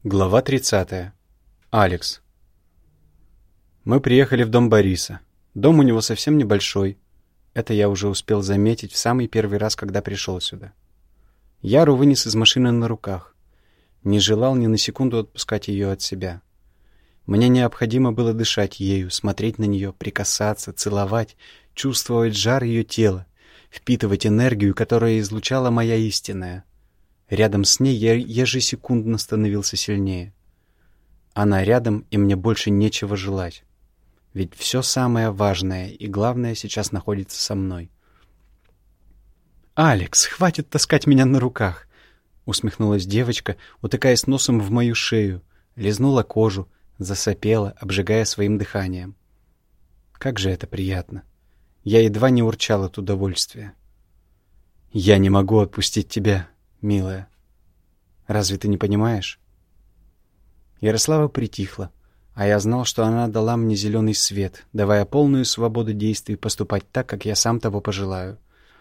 Глава 30. Алекс. Мы приехали в дом Бориса. Дом у него совсем небольшой. Это я уже успел заметить в самый первый раз, когда пришел сюда. Яру вынес из машины на руках. Не желал ни на секунду отпускать ее от себя. Мне необходимо было дышать ею, смотреть на нее, прикасаться, целовать, чувствовать жар ее тела, впитывать энергию, которая излучала моя истинная. Рядом с ней я ежесекундно становился сильнее. Она рядом, и мне больше нечего желать. Ведь все самое важное и главное сейчас находится со мной. «Алекс, хватит таскать меня на руках!» — усмехнулась девочка, утыкаясь носом в мою шею, лизнула кожу, засопела, обжигая своим дыханием. Как же это приятно! Я едва не урчал от удовольствия. «Я не могу отпустить тебя, милая. Разве ты не понимаешь?» Ярослава притихла, а я знал, что она дала мне зеленый свет, давая полную свободу действий поступать так, как я сам того пожелаю.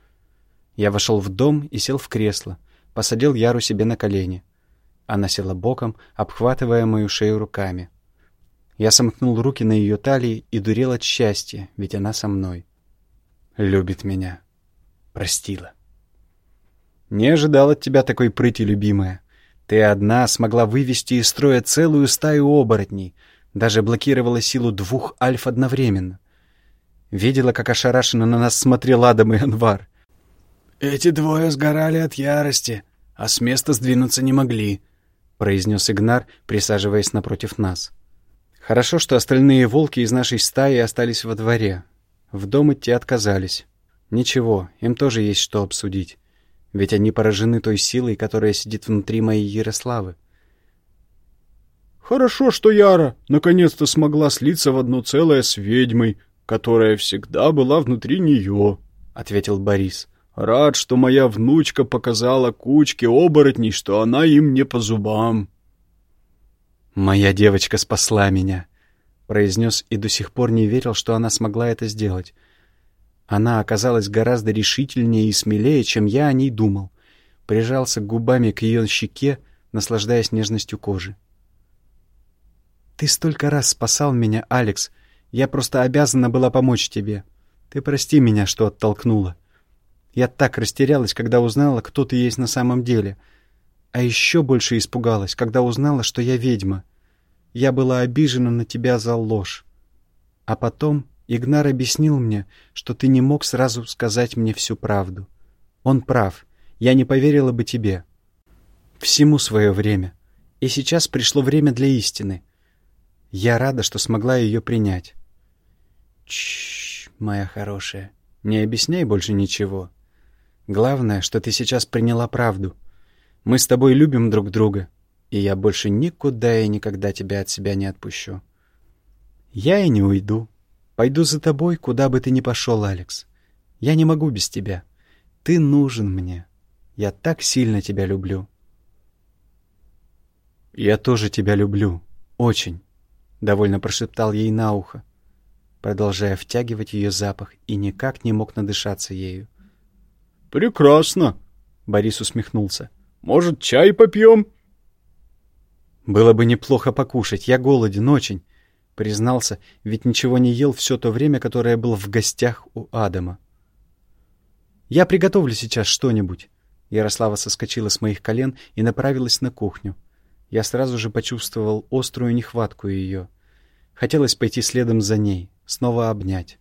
Я вошел в дом и сел в кресло, посадил Яру себе на колени. Она села боком, обхватывая мою шею руками. Я сомкнул руки на ее талии и дурел от счастья, ведь она со мной. Любит меня. Простила. «Не ожидал от тебя такой прыти, любимая. Ты одна смогла вывести из строя целую стаю оборотней, даже блокировала силу 2 альф одновременно. Видела, как ошарашенно на нас смотрел Адам и Анвар. «Эти двое сгорали от ярости, а с места сдвинуться не могли», — произнес Игнар, присаживаясь напротив нас. Хорошо, что остальные волки из нашей стаи остались во дворе. В дом идти отказались. Ничего, им тоже есть что обсудить. Ведь они поражены той силой, которая сидит внутри моей Ярославы. «Хорошо, что Яра наконец-то смогла слиться в одно целое с ведьмой, которая всегда была внутри нее», — ответил Борис. «Рад, что моя внучка показала кучке оборотней, что она им не по зубам». «Моя девочка спасла меня», — произнес и до сих пор не верил, что она смогла это сделать. Она оказалась гораздо решительнее и смелее, чем я о ней думал. Прижался губами к ее щеке, наслаждаясь нежностью кожи. «Ты столько раз спасал меня, Алекс. Я просто обязана была помочь тебе. Ты прости меня, что оттолкнула. Я так растерялась, когда узнала, кто ты есть на самом деле. А еще больше испугалась, когда узнала, что я ведьма. Я была обижена на тебя за ложь. А потом Игнар объяснил мне, что ты не мог сразу сказать мне всю правду. Он прав, я не поверила бы тебе. Всему свое время. И сейчас пришло время для истины. Я рада, что смогла ее принять». «Чш, моя хорошая, не объясняй больше ничего. Главное, что ты сейчас приняла правду. Мы с тобой любим друг друга, и я больше никуда и никогда тебя от себя не отпущу. Я и не уйду. Пойду за тобой, куда бы ты ни пошел, Алекс. Я не могу без тебя. Ты нужен мне. Я так сильно тебя люблю». «Я тоже тебя люблю. Очень», — довольно прошептал ей на ухо, продолжая втягивать ее запах, и никак не мог надышаться ею. «Прекрасно», — Борис усмехнулся. «Может, чай попьем?» «Было бы неплохо покушать. Я голоден очень», — признался, ведь ничего не ел все то время, которое был в гостях у Адама. «Я приготовлю сейчас что-нибудь». Ярослава соскочила с моих колен и направилась на кухню. Я сразу же почувствовал острую нехватку ее. Хотелось пойти следом за ней, снова обнять.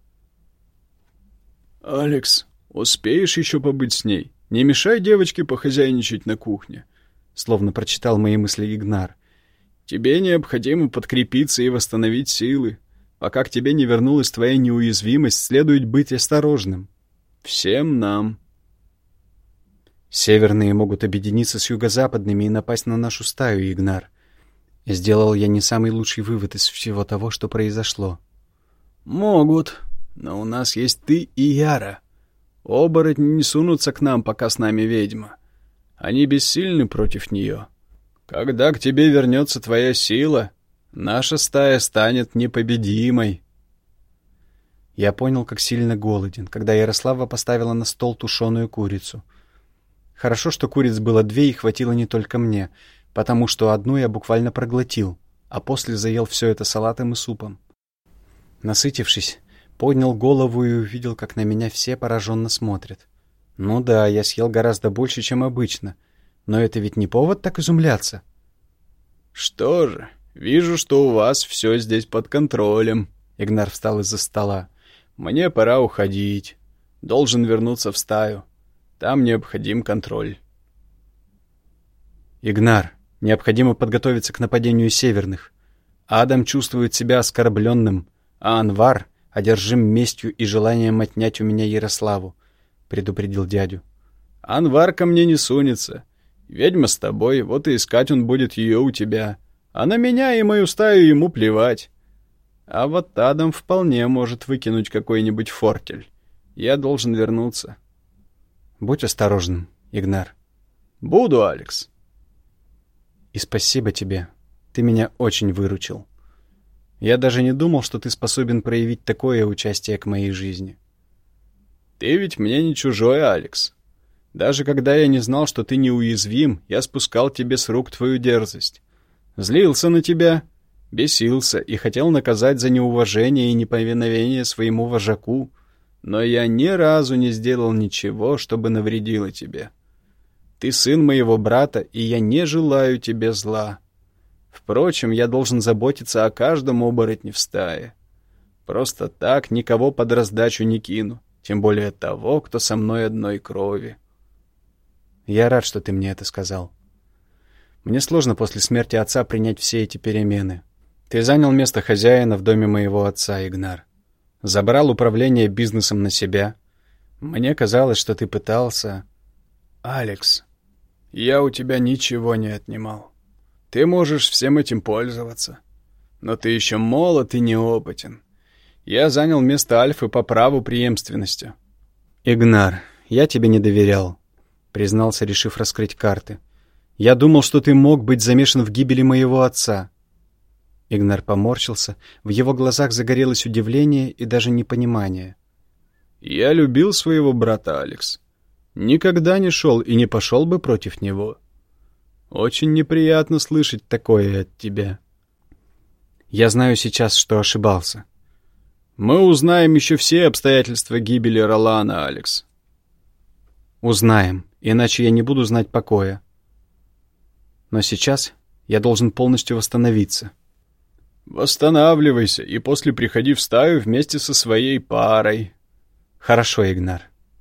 «Алекс, успеешь еще побыть с ней? Не мешай девочке похозяйничать на кухне», — словно прочитал мои мысли Игнар. «Тебе необходимо подкрепиться и восстановить силы. Пока к тебе не вернулась твоя неуязвимость, следует быть осторожным. Всем нам». «Северные могут объединиться с юго-западными и напасть на нашу стаю, Игнар. Сделал я не самый лучший вывод из всего того, что произошло». «Могут, но у нас есть ты и Яра. Оборотни не сунутся к нам, пока с нами ведьма. Они бессильны против нее. Когда к тебе вернется твоя сила, наша стая станет непобедимой». Я понял, как сильно голоден, когда Ярослава поставила на стол тушеную курицу. Хорошо, что куриц было 2 и хватило не только мне. потому что одну я буквально проглотил, а после заел все это салатом и супом. Насытившись, поднял голову и увидел, как на меня все пораженно смотрят. Ну да, я съел гораздо больше, чем обычно, но это ведь не повод так изумляться. «Что же, вижу, что у вас все здесь под контролем». Игнар встал из-за стола. «Мне пора уходить. Должен вернуться в стаю. Там необходим контроль». «Игнар, необходимо подготовиться к нападению северных. Адам чувствует себя оскорбленным, а Анвар одержим местью и желанием отнять у меня Ярославу», — предупредил дядю. «Анвар ко мне не сунется. Ведьма с тобой, вот и искать он будет ее у тебя. А на меня и мою стаю ему плевать. А вот Адам вполне может выкинуть какой-нибудь фортель. Я должен вернуться». «Будь осторожным, Игнар». «Буду, Алекс». «И спасибо тебе. Ты меня очень выручил. Я даже не думал, что ты способен проявить такое участие к моей жизни». «Ты ведь мне не чужой, Алекс. Даже когда я не знал, что ты неуязвим, я спускал тебе с рук твою дерзость. Злился на тебя, бесился и хотел наказать за неуважение и неповиновение своему вожаку, но я ни разу не сделал ничего, чтобы навредило тебе. Ты сын моего брата, и я не желаю тебе зла. Впрочем, я должен заботиться о каждом оборотне в стае. Просто так никого под раздачу не кину, тем более того, кто со мной одной крови». «Я рад, что ты мне это сказал. Мне сложно после смерти отца принять все эти перемены. Ты занял место хозяина в доме моего отца, Игнар. Забрал управление бизнесом на себя. Мне казалось, что ты пытался...» «Алекс, я у тебя ничего не отнимал. Ты можешь всем этим пользоваться. Но ты еще молод и неопытен. Я занял место Альфы по праву преемственности». «Игнар, я тебе не доверял», — признался, решив раскрыть карты. «Я думал, что ты мог быть замешан в гибели моего отца». Игнар поморщился, в его глазах загорелось удивление и даже непонимание. «Я любил своего брата, Алекс. Никогда не шел и не пошел бы против него. Очень неприятно слышать такое от тебя». «Я знаю сейчас, что ошибался». «Мы узнаем еще все обстоятельства гибели Ролана, Алекс». «Узнаем, иначе я не буду знать покоя. Но сейчас я должен полностью восстановиться». «Восстанавливайся и после приходи в стаю вместе со своей парой». «Хорошо, Игнар».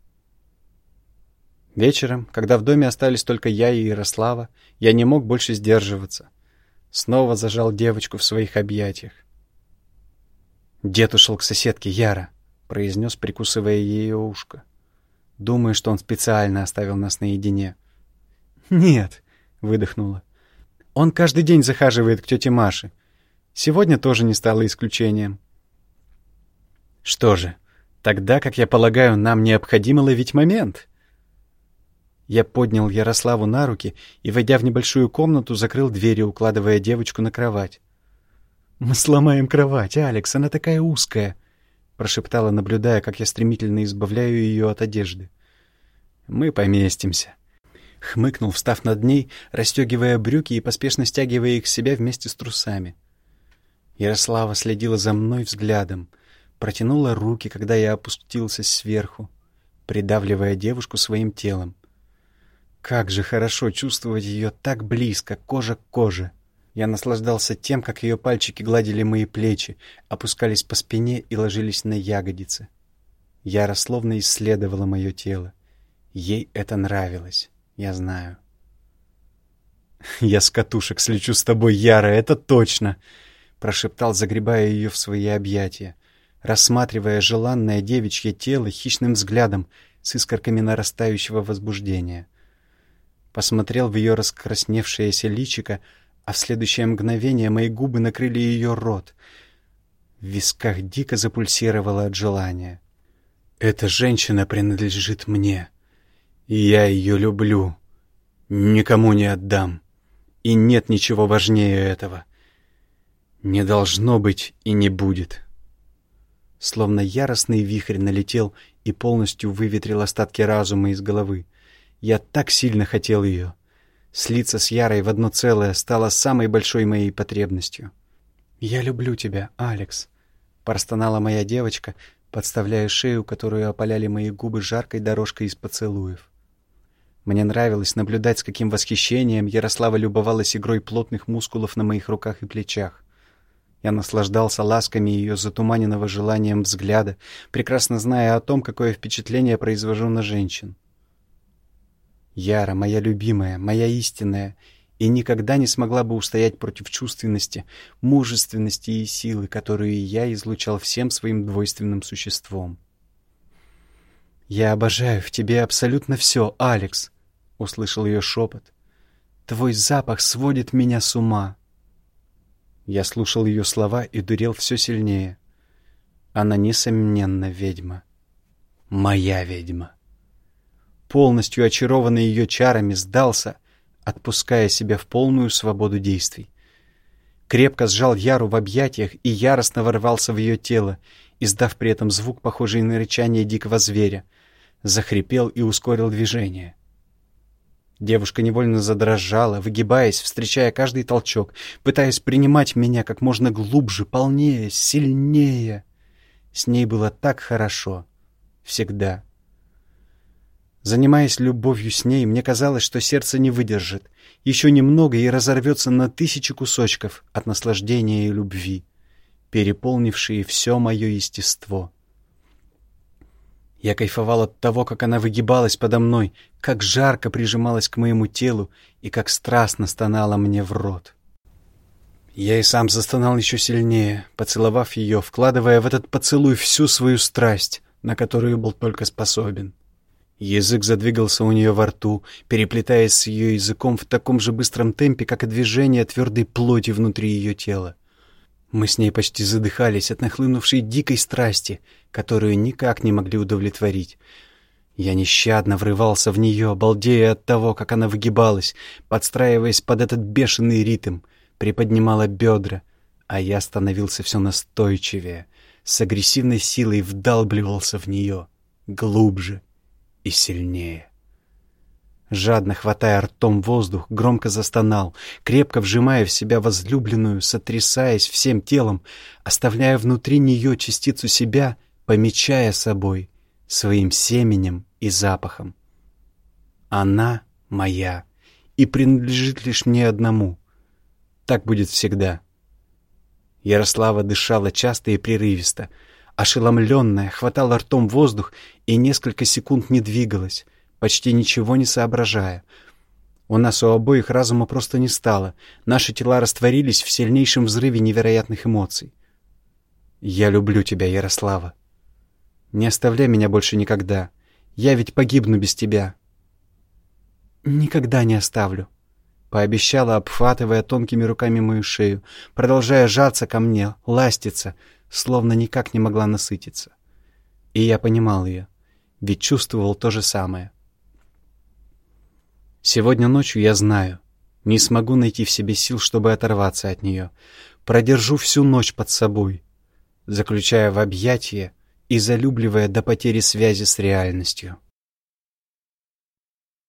Вечером, когда в доме остались только я и Ярослава, я не мог больше сдерживаться. Снова зажал девочку в своих объятиях. «Дед ушел к соседке, Яра», — произнес, прикусывая ее ушко. «Думаю, что он специально оставил нас наедине». «Нет», — выдохнула. «Он каждый день захаживает к тете Маше. Сегодня тоже не стало исключением». «Что же, тогда, как я полагаю, нам необходимо ловить момент». Я поднял Ярославу на руки и, войдя в небольшую комнату, закрыл двери, укладывая девочку на кровать. «Мы сломаем кровать, Алекс, она такая узкая», — прошептала, наблюдая, как я стремительно избавляю ее от одежды. «Мы поместимся», — хмыкнул, встав над ней, расстегивая брюки и поспешно стягивая их с себя вместе с трусами. Ярослава следила за мной взглядом, протянула руки, когда я опустился сверху, придавливая девушку своим телом. Как же хорошо чувствовать ее так близко, кожа к коже. Я наслаждался тем, как ее пальчики гладили мои плечи, опускались по спине и ложились на ягодицы. Яра словно исследовала мое тело. Ей это нравилось, я знаю. «Я с катушек слечу с тобой, Яра, это точно!» — прошептал, загребая ее в свои объятия, рассматривая желанное девичье тело хищным взглядом с искорками нарастающего возбуждения. Посмотрел в ее раскрасневшееся личико, а в следующее мгновение мои губы накрыли ее рот. В висках дико запульсировало от желания. «Эта женщина принадлежит мне, и я ее люблю. Никому не отдам, и нет ничего важнее этого. Не должно быть и не будет». Словно яростный вихрь налетел и полностью выветрил остатки разума из головы. Я так сильно хотел ее. Слиться с Ярой в одно целое стало самой большой моей потребностью. «Я люблю тебя, Алекс», — простонала моя девочка, подставляя шею, которую опаляли мои губы жаркой дорожкой из поцелуев. Мне нравилось наблюдать, с каким восхищением Ярослава любовалась игрой плотных мускулов на моих руках и плечах. Я наслаждался ласками ее затуманенного желанием взгляда, прекрасно зная о том, какое впечатление произвожу на женщин. Яра, моя любимая, моя истинная, и никогда не смогла бы устоять против чувственности, мужественности и силы, которую я излучал всем своим двойственным существом. «Я обожаю в тебе абсолютно все, Алекс», — услышал ее шепот. «Твой запах сводит меня с ума». Я слушал ее слова и дурел все сильнее. Она, несомненно, ведьма. Моя ведьма. Полностью очарованный ее чарами, сдался, отпуская себя в полную свободу действий. Крепко сжал Яру в объятиях и яростно ворвался в ее тело, издав при этом звук, похожий на рычание дикого зверя. Захрипел и ускорил движение. Девушка невольно задрожала, выгибаясь, встречая каждый толчок, пытаясь принимать меня как можно глубже, полнее, сильнее. С ней было так хорошо. Всегда. Занимаясь любовью с ней, мне казалось, что сердце не выдержит. Еще немного и разорвется на 1000 кусочков от наслаждения и любви, переполнившие все мое естество. Я кайфовал от того, как она выгибалась подо мной, как жарко прижималась к моему телу и как страстно стонала мне в рот. Я и сам застонал еще сильнее, поцеловав ее, вкладывая в этот поцелуй всю свою страсть, на которую был только способен. Язык задвигался у нее во рту, переплетаясь с ее языком в таком же быстром темпе, как и движение твердой плоти внутри ее тела. Мы с ней почти задыхались от нахлынувшей дикой страсти, которую никак не могли удовлетворить. Я нещадно врывался в нее, обалдея от того, как она выгибалась, подстраиваясь под этот бешеный ритм, приподнимала бедра, а я становился все настойчивее, с агрессивной силой вдалбливался в нее, глубже и сильнее. Жадно хватая ртом воздух, громко застонал, крепко вжимая в себя возлюбленную, сотрясаясь всем телом, оставляя внутри нее частицу себя, помечая собой, своим семенем и запахом. Она моя и принадлежит лишь мне одному. Так будет всегда. Ярослава дышала часто и прерывисто, ошеломленная, хватала ртом воздух и несколько секунд не двигалась, почти ничего не соображая. У нас у обоих разума просто не стало. Наши тела растворились в сильнейшем взрыве невероятных эмоций. «Я люблю тебя, Ярослава. Не оставляй меня больше никогда. Я ведь погибну без тебя». «Никогда не оставлю», — пообещала, обхватывая тонкими руками мою шею, продолжая жаться ко мне, ластиться, словно никак не могла насытиться. И я понимал ее, ведь чувствовал то же самое. Сегодня ночью я знаю, не смогу найти в себе сил, чтобы оторваться от нее. Продержу всю ночь под собой, заключая в объятия и залюбливая до потери связи с реальностью.